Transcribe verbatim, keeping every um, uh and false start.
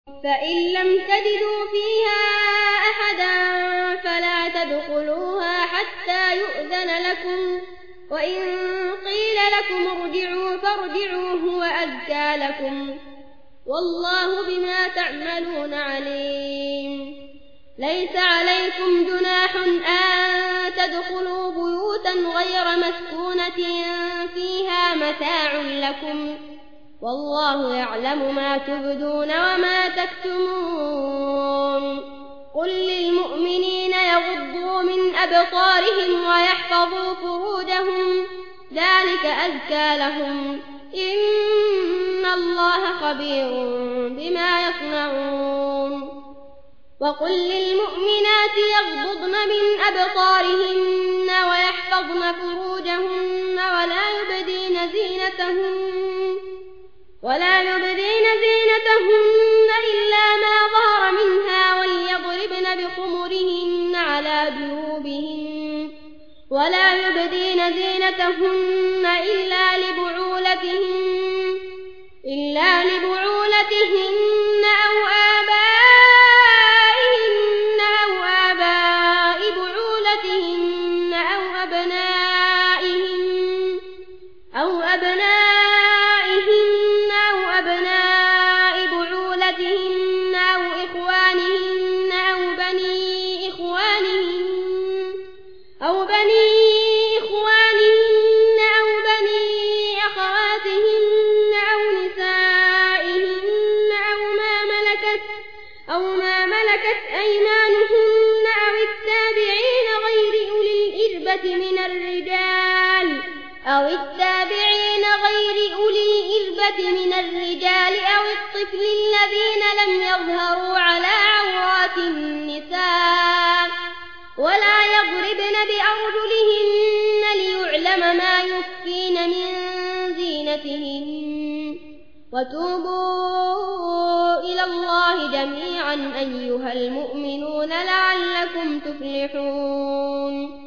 فإن لم تجدوا فيها أحدا فلا تدخلوها حتى يؤذن لكم، وإن قيل لكم ارجعوا فارجعوا هو أزكى لكم، والله بما تعملون عليم. ليس عليكم جناح أن تدخلوا بيوتا غير مسكونة فيها متاع لكم، والله يعلم ما تبدون وما تكتمون. قل للمؤمنين يغضوا من أبصارهم ويحفظوا فروجهم، ذلك أزكى لهم، إن الله خبير بما يصنعون. وقل للمؤمنات يغضضن من أبصارهن ويحفظن فروجهن ولا يبدين زينتهن ولا يبدين زينتهن إلا ما ظهر منها، وليضربن بخمرهن على جيوبهن ولا يبدين زينتهن إلا لبعولتهن إلا لبعولتهن أو آبائهن أو آباء بعولتهن أو أبنائهن أو أبنائهن أو أبناء بعولتهن أو إخوانهن أو بني إخوانهن أو بني إخوانهن أو بني أخواتهن أو نسائهن أو ما ملكت أو ما ملكت أيمانهن أو التابعين غير أولي الإربة من الرجال أو التابعين غير أولي الإربة من الرجال أو الطفل الذين لم يظهروا على عورات النساء، ولا يضربن بأرجلهن ليعلم ما يخفين من زينتهن. وتوبوا إلى الله جميعا أيها المؤمنون لعلكم تفلحون.